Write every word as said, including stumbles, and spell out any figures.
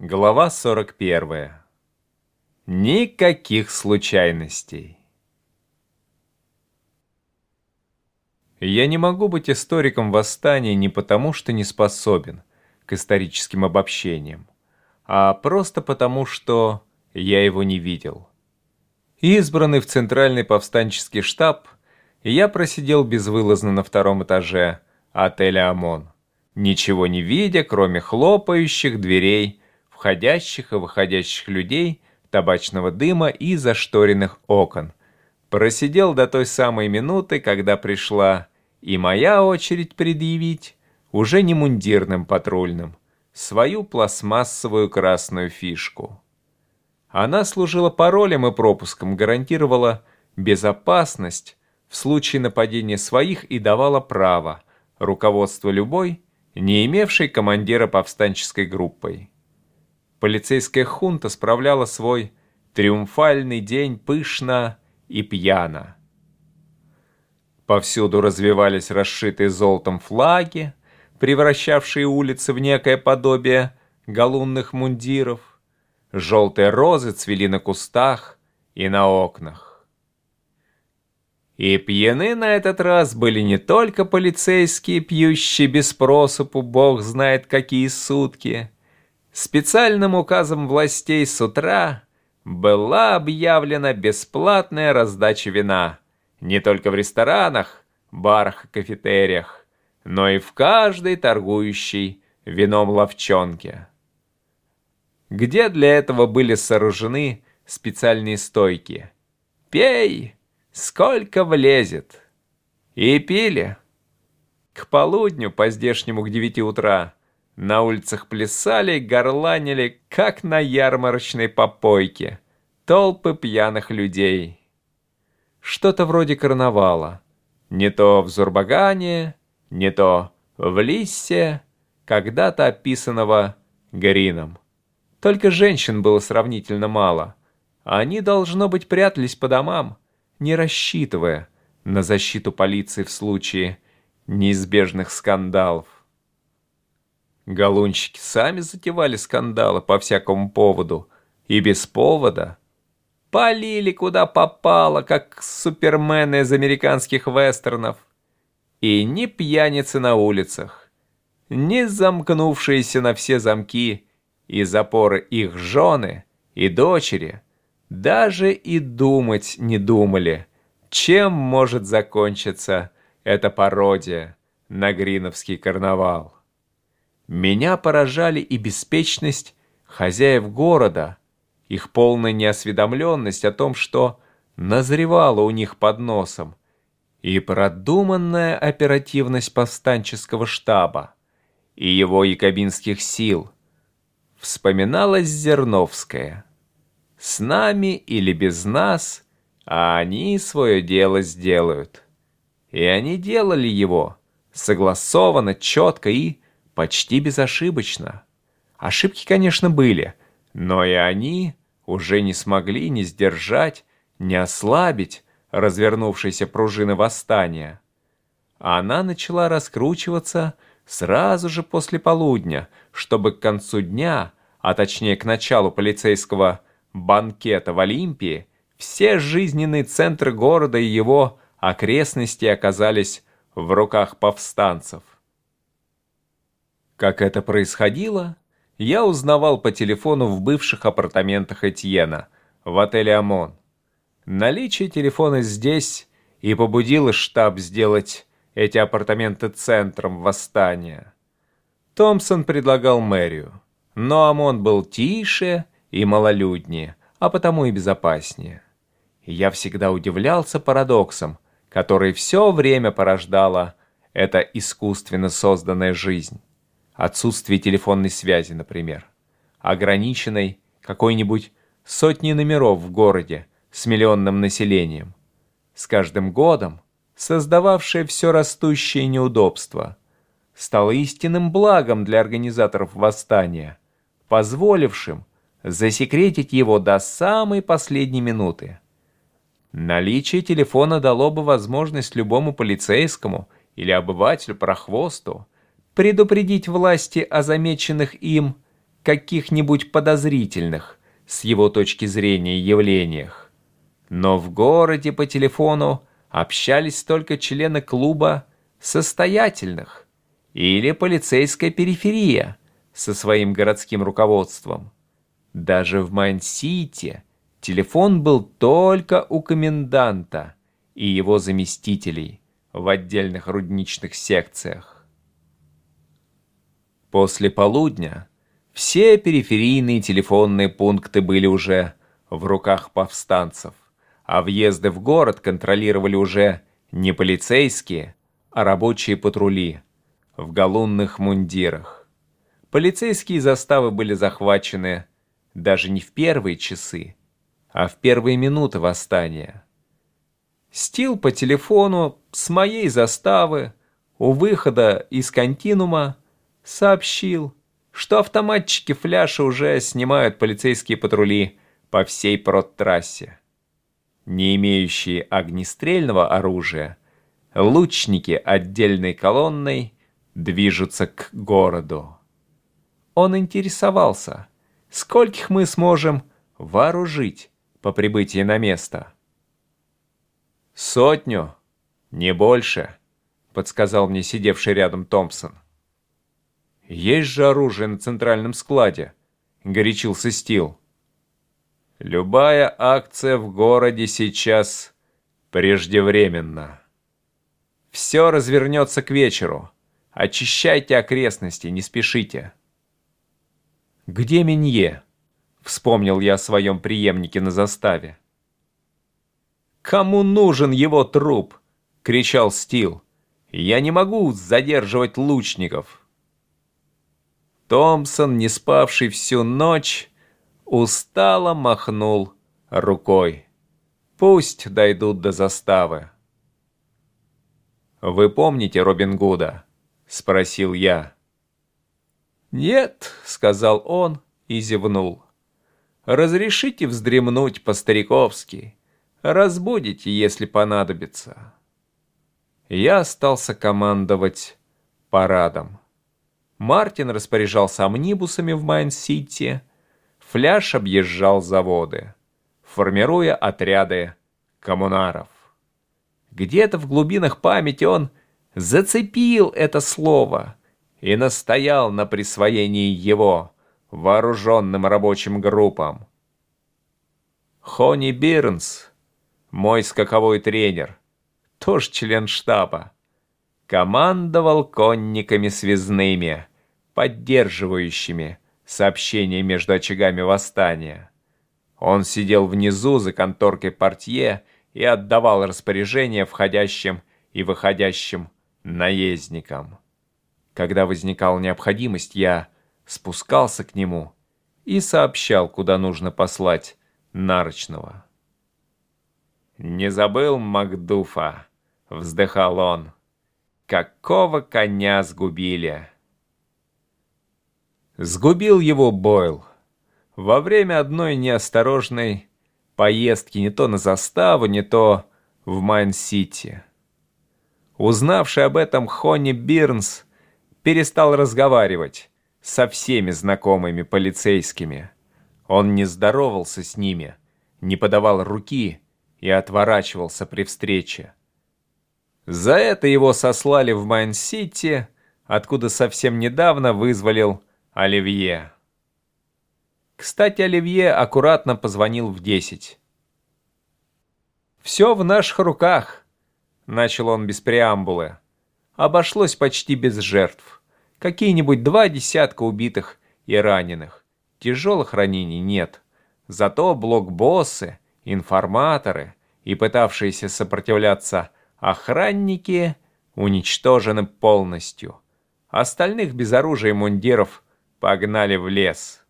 Глава сорок первая. Никаких случайностей. Я не могу быть историком восстания не потому, что не способен к историческим обобщениям, а просто потому, что я его не видел. Избранный в Центральный повстанческий штаб, я просидел безвылазно на втором этаже отеля «Омон», ничего не видя, кроме хлопающих дверей, входящих и выходящих людей, табачного дыма и зашторенных окон. Просидел до той самой минуты, когда пришла и моя очередь предъявить, уже не мундирным патрульным, свою пластмассовую красную фишку. Она служила паролем и пропуском, гарантировала безопасность в случае нападения своих и давала право руководство любой, не имевшей командира повстанческой группой. Полицейская хунта справляла свой триумфальный день пышно и пьяно. Повсюду развивались расшитые золотом флаги, превращавшие улицы в некое подобие галунных мундиров. Желтые розы цвели на кустах и на окнах. И пьяны на этот раз были не только полицейские, пьющие без просыпу бог знает какие сутки. Специальным указом властей с утра была объявлена бесплатная раздача вина не только в ресторанах, барах и кафетериях, но и в каждой торгующей вином лавчонке, где для этого были сооружены специальные стойки. «Пей, сколько влезет!» И пили. К полудню, по-здешнему к девяти утра, на улицах плясали, горланили, как на ярмарочной попойке, толпы пьяных людей. Что-то вроде карнавала. Не то в Зурбагане, не то в Лиссе, когда-то описанного Грином. Только женщин было сравнительно мало. Они, должно быть, прятались по домам, не рассчитывая на защиту полиции в случае неизбежных скандалов. Галунщики сами затевали скандалы по всякому поводу и без повода. Палили куда попало, как супермены из американских вестернов. И ни пьяницы на улицах, ни замкнувшиеся на все замки и запоры их жены и дочери даже и думать не думали, чем может закончиться эта пародия на гриновский карнавал. Меня поражали и беспечность хозяев города, их полная неосведомленность о том, что назревало у них под носом, и продуманная оперативность повстанческого штаба и его якобинских сил. Вспоминалась Зерновская. «С нами или без нас, а они свое дело сделают». И они делали его согласованно, четко и почти безошибочно. Ошибки, конечно, были, но и они уже не смогли ни сдержать, ни ослабить развернувшейся пружины восстания. Она начала раскручиваться сразу же после полудня, чтобы к концу дня, а точнее к началу полицейского банкета в Олимпии, все жизненные центры города и его окрестности оказались в руках повстанцев. Как это происходило, я узнавал по телефону в бывших апартаментах Этьена в отеле «Омон». Наличие телефона здесь и побудило штаб сделать эти апартаменты центром восстания. Томпсон предлагал мэрию, но «Омон» был тише и малолюднее, а потому и безопаснее. Я всегда удивлялся парадоксам, которые все время порождала эта искусственно созданная жизнь. Отсутствие телефонной связи, например, ограниченной какой-нибудь сотней номеров в городе с миллионным населением, с каждым годом создававшее все растущее неудобства, стало истинным благом для организаторов восстания, позволившим засекретить его до самой последней минуты. Наличие телефона дало бы возможность любому полицейскому или обывателю-прохвосту предупредить власти о замеченных им каких-нибудь подозрительных, с его точки зрения, явлениях. Но в городе по телефону общались только члены клуба состоятельных или полицейская периферия со своим городским руководством. Даже в Майн-Сити телефон был только у коменданта и его заместителей в отдельных рудничных секциях. После полудня все периферийные телефонные пункты были уже в руках повстанцев, а въезды в город контролировали уже не полицейские, а рабочие патрули в галунных мундирах. Полицейские заставы были захвачены даже не в первые часы, а в первые минуты восстания. Стил по телефону с моей заставы у выхода из континуума сообщил, что автоматчики фляши уже снимают полицейские патрули по всей продтрассе. Не имеющие огнестрельного оружия, лучники отдельной колонной движутся к городу. Он интересовался, скольких мы сможем вооружить по прибытии на место. «Сотню, не больше», — подсказал мне сидевший рядом Томпсон. «Есть же оружие на центральном складе», — горячился Стил. «Любая акция в городе сейчас преждевременна. Все развернется к вечеру. Очищайте окрестности, не спешите». «Где Минье?» — вспомнил я о своем преемнике на заставе. «Кому нужен его труп?» — кричал Стил. «Я не могу задерживать лучников». Томпсон, не спавший всю ночь, устало махнул рукой. «Пусть дойдут до заставы». «Вы помните Робин Гуда?» — спросил я. «Нет», — сказал он и зевнул. «Разрешите вздремнуть по-стариковски. Разбудите, если понадобится». Я остался командовать парадом. Мартин распоряжался амнибусами в Майн-Сити, Фляш объезжал заводы, формируя отряды коммунаров. Где-то в глубинах памяти он зацепил это слово и настоял на присвоении его вооруженным рабочим группам. Хонни Бирнс, мой скаковой тренер, тоже член штаба, командовал конниками связными, поддерживающими сообщения между очагами восстания. Он сидел внизу за конторкой портье и отдавал распоряжения входящим и выходящим наездникам. Когда возникала необходимость, я спускался к нему и сообщал, куда нужно послать нарочного. «Не забыл Макдуфа», — вздыхал он. «Какого коня сгубили?» Сгубил его Бойл во время одной неосторожной поездки не то на заставу, не то в Майн-Сити. Узнавший об этом, Хонни Бирнс перестал разговаривать со всеми знакомыми полицейскими. Он не здоровался с ними, не подавал руки и отворачивался при встрече. За это его сослали в Майн-Сити, откуда совсем недавно вызволил Оливье. Кстати, Оливье аккуратно позвонил в десять. «Все в наших руках», — начал он без преамбулы. «Обошлось почти без жертв. Какие-нибудь два десятка убитых и раненых. Тяжелых ранений нет. Зато блокбоссы, информаторы и пытавшиеся сопротивляться охранники уничтожены полностью. Остальных без оружия и мундиров погнали в лес».